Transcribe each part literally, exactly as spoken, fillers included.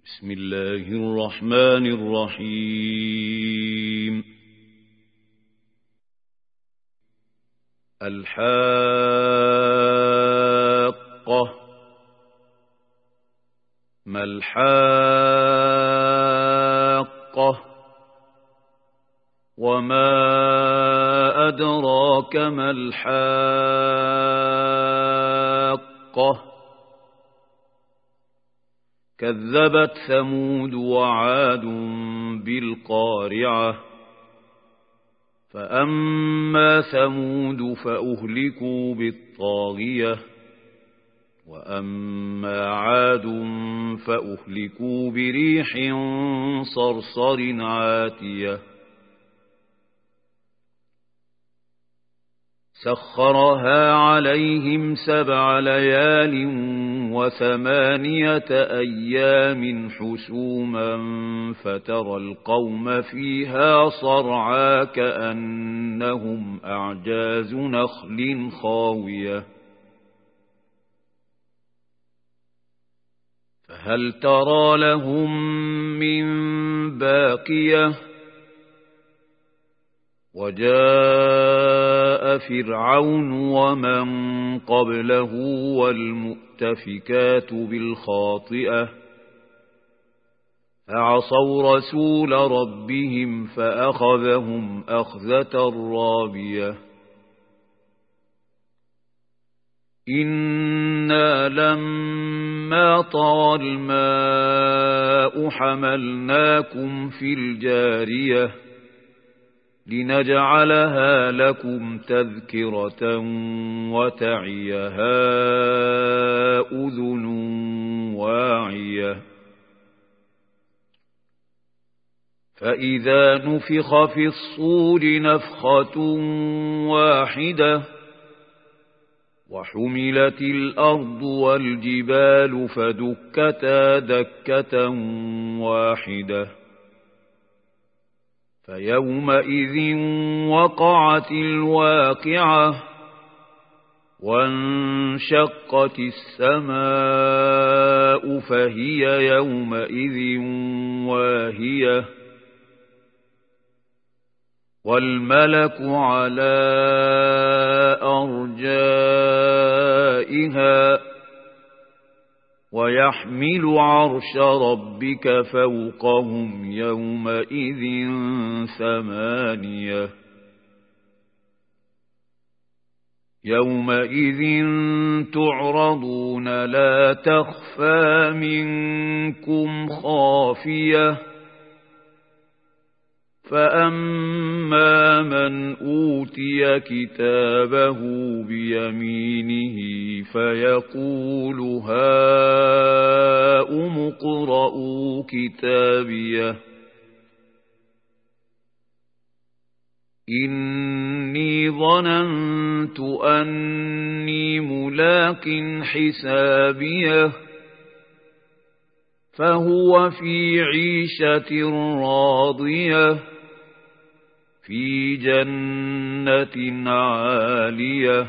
بسم الله الرحمن الرحيم. الحاقة. ما الحاقة؟ وما أدراك ما الحاقة؟ كذبت ثمود وعاد بالقارعة. فأما ثمود فأهلكوا بالطاغية، وأما عاد فأهلكوا بريح صرصر عاتية سخرها عليهم سبع ليال وثمانية أيام حسوما فترى القوم فيها صرعى كأنهم أعجاز نخل خاوية فهل ترى لهم من باقية؟ وجاء فرعون ومن قبله والمؤتفكات بالخاطئة فعصوا رسول ربهم فأخذهم أخذة رابية. إنا لما طغى الماء حملناكم في الجارية لنجعلها لكم تذكرة وتعيها أذن واعية. فإذا نفخ في الصور نفخة واحدة وحملت الأرض والجبال فدكتا دكة واحدة فيومئذ وقعت الواقعة وانشقت السماء فهي يومئذ واهية والملك على أرجائها ويحمل عرش ربك فوقهم يومئذ ثمانية يومئذ تعرضون لا تخفى منكم خافية. فأما من أوتي كتابه بيمينه فيقول هاؤم اقرءوا كتابيه إني ظننت أني ملاق حسابيه فهو في عيشة راضية في جنة عالية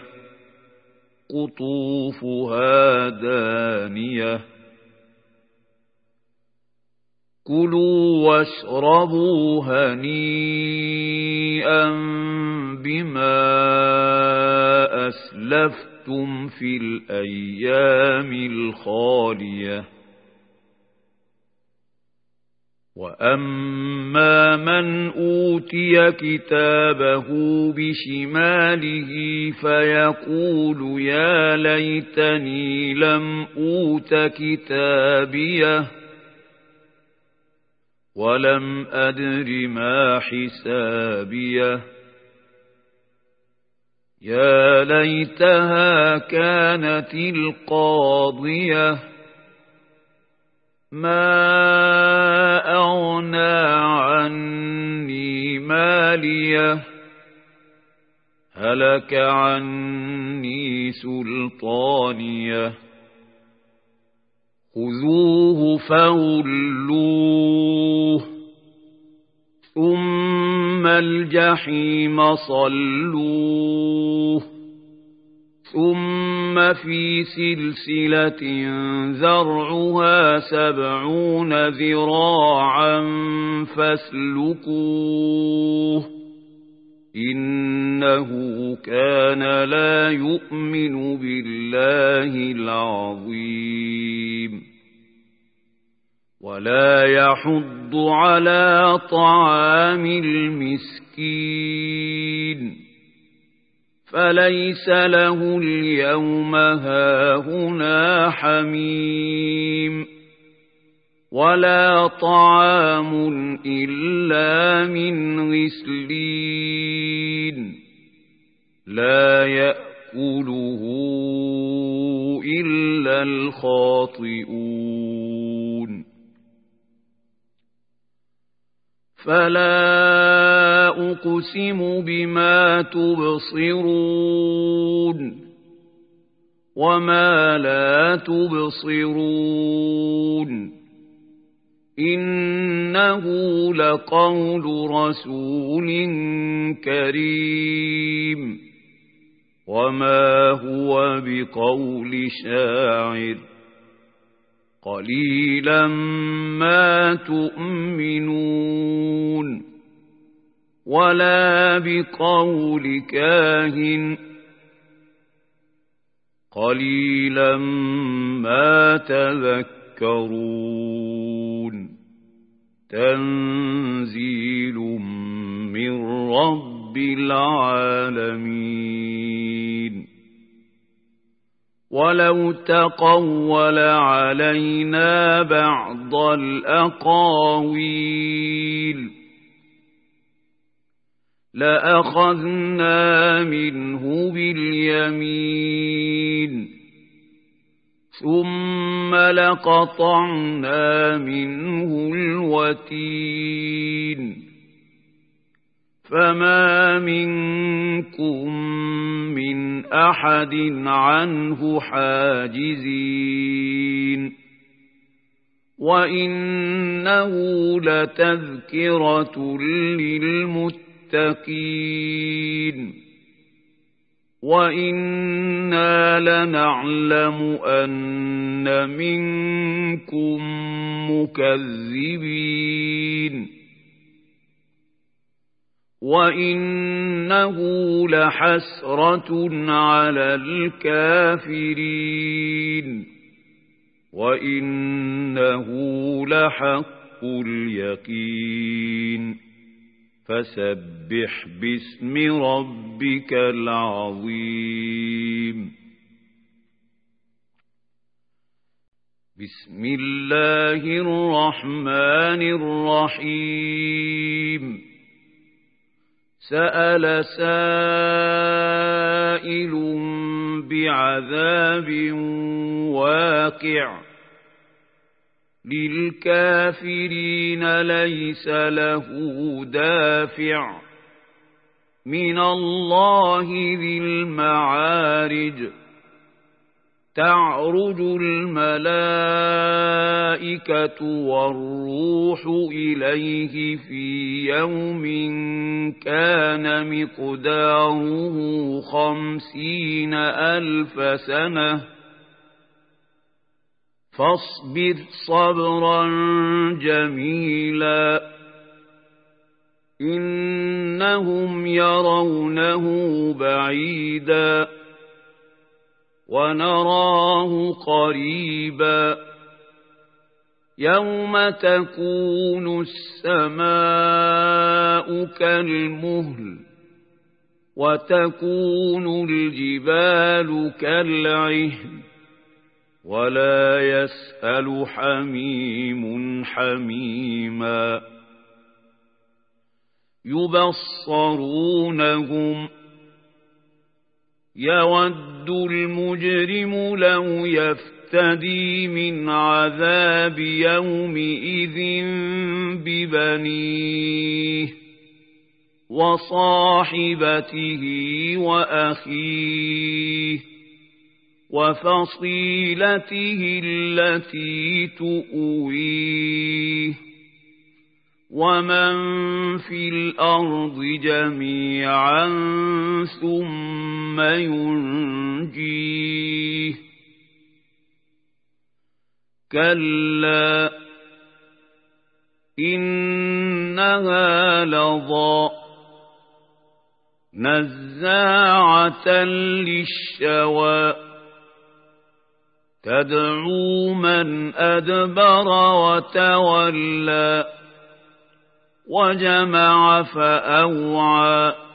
قطوفها دانية كلوا واشربوا هنيئا بما أسلفتم في الأيام الخالية. وأما من أوتي كتابه بشماله فيقول يا ليتني لم أوت كتابيه ولم أدر ما حسابيه يا ليتها كانت القاضية ما أغنى عني ماليه هلك عني سلطانيه خذوه فغلوه ثم الجحيم صلوه ثم في سلسلة ذرعها سبعون ذراعا فاسلكوه إنه كان لا يؤمن بالله العظيم ولا يحض على طعام المسكين فليس له اليوم هاهنا حميم ولا طعام إلا من غسلين لا يأكله إلا الخاطئون فلا أقسم بما تبصرون وما لا تبصرون إنه لقول رسول كريم وما هو بقول شاعر قليلا ما تؤمنون ولا بقول كاهن قليلا ما تذكرون تنزيل من رب العالمين ولو تقول علينا بعض الأقاويل لأخذنا منه باليمين ثم لقطعنا منه الوتين فما منكم من أحد عنه حاجزين وإنه لتذكرة للمتقين وإنا لنعلم أن منكم مكذبين وإنه لحسرة على الكافرين وإنه لحق اليقين فسبح باسم ربك العظيم بسم الله الرحمن الرحيم سأل سائل بعذاب واقع للكافرين ليس له دافع من الله ذي المعارج تعرج الملائكة والروح إليه في يوم كان مقداره خمسين ألف سنة فاصبر صبرا جميلا إنهم يرونه بعيدا ونراه قريبا يوم تكون السماء كالمهل وتكون الجبال كالعهن ولا يسأل حميم حميما يبصرونهم يود المجرم لو يفتدي من عذاب يومئذ ببنيه وصاحبته وأخيه وفصيلته التي تؤويه ومن في الأرض جميعا ثم ينجيه كلا إنها لظى نزاعة للشوى تدعو من أدبر وتولى وجمع فأوعى